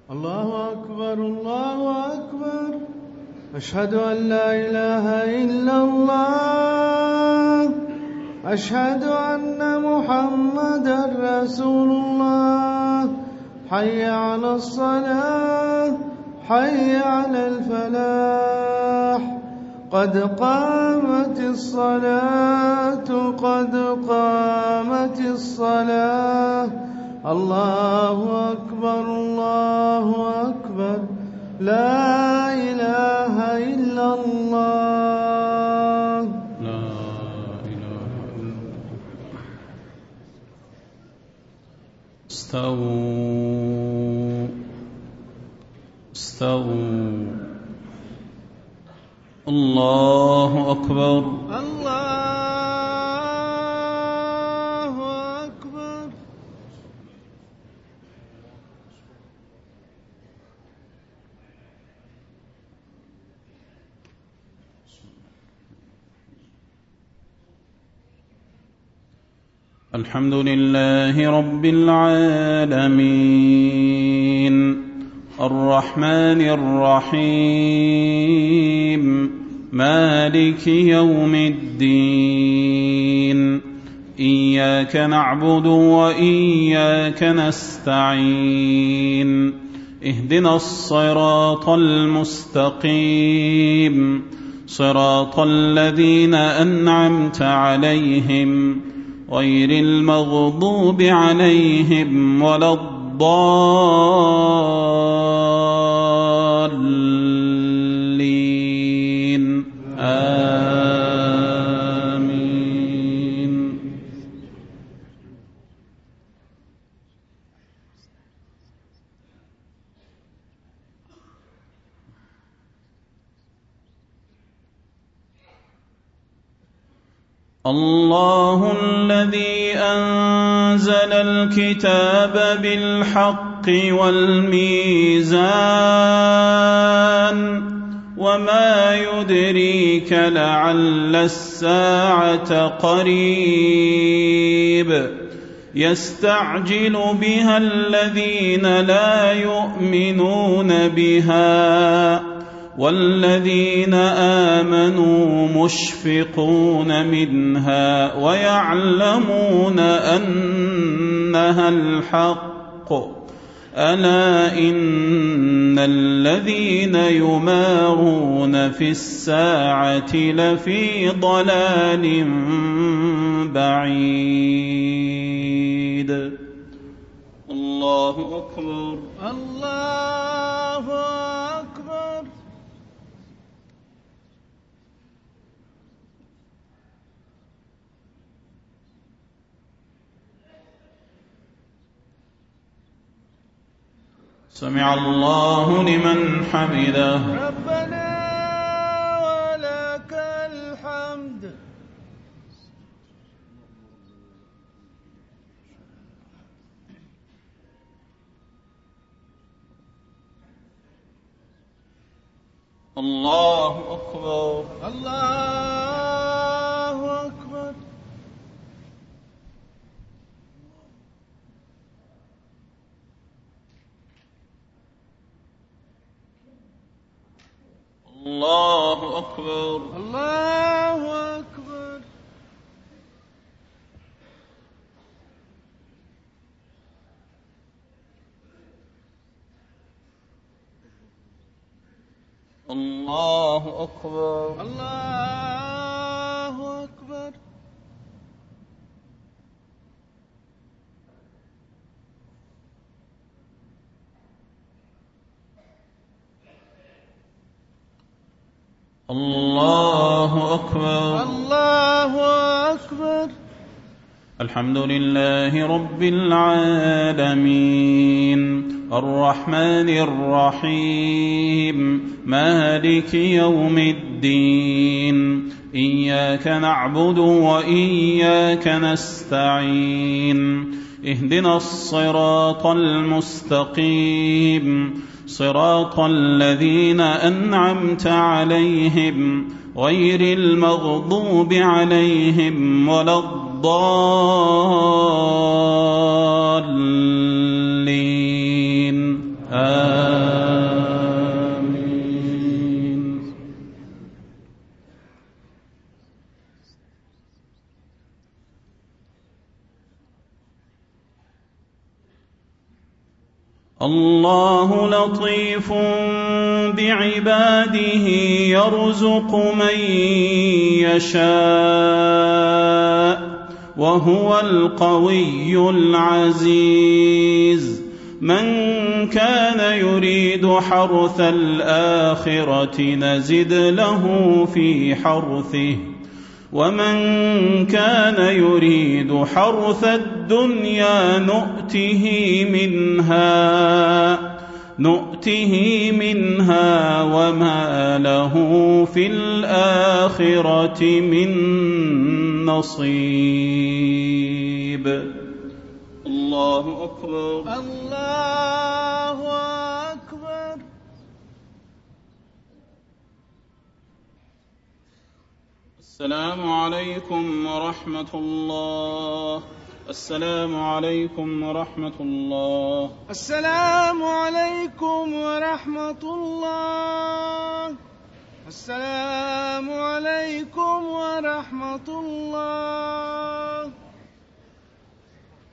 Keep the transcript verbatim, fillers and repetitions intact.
الله أكبر الله أكبر. أشهد أن لا إله إلا الله. أشهد أن محمدا رسول الله. حي على الصلاة حي على الفلاح. قد قامت الصلاة قد قامت الصلاة. الله أكبر الله أكبر. لا إله إلا الله. لا إله إلا الله. استووا استووا. الله أكبر الله أكبر. الحمد لله رب العالمين الرحمن الرحيم مالك يوم الدين. إياك نعبد وإياك نستعين. اهدنا الصراط المستقيم صراط الذين أنعمت عليهم غير المغضوب عليهم ولا الضالين. آمين. الله الذي أنزل الكتاب بالحق والميزان. وما يدريك لعل الساعة قريب. يستعجل بها الذين لا يؤمنون بها والذين آمنوا مشفقون منها ويعلمون أنها الحق. ألا إن الذين يمارون في الساعة لفي ضلال بعيد. الله أكبر الله أكبر. سمع الله لمن حمده. ربنا ولك الحمد. الله أكبر الله أكبر. الله أكبر الله أكبر. الله أكبر الله أكبر. الله أكبر الله أكبر. الحمد لله رب العالمين الرحمن الرحيم مالك يوم الدين. إياك نعبد وإياك نستعين. اهدنا الصراط المستقيم صراط الذين أنعمت عليهم غير المغضوب عليهم ولا الضالين. آمين. الله لطيف بعباده يرزق من يشاء وهو القوي العزيز من كان يريد حرث الآخرة نزد له في حرثه ومن كان يريد حرث الدنيا نؤته منها نؤته منها وما له في الآخرة من نصيب. الله أكبر. الله أكبر. السلام عليكم ورحمة الله. السلام عليكم ورحمة الله. السلام عليكم ورحمة الله. السلام عليكم ورحمة الله.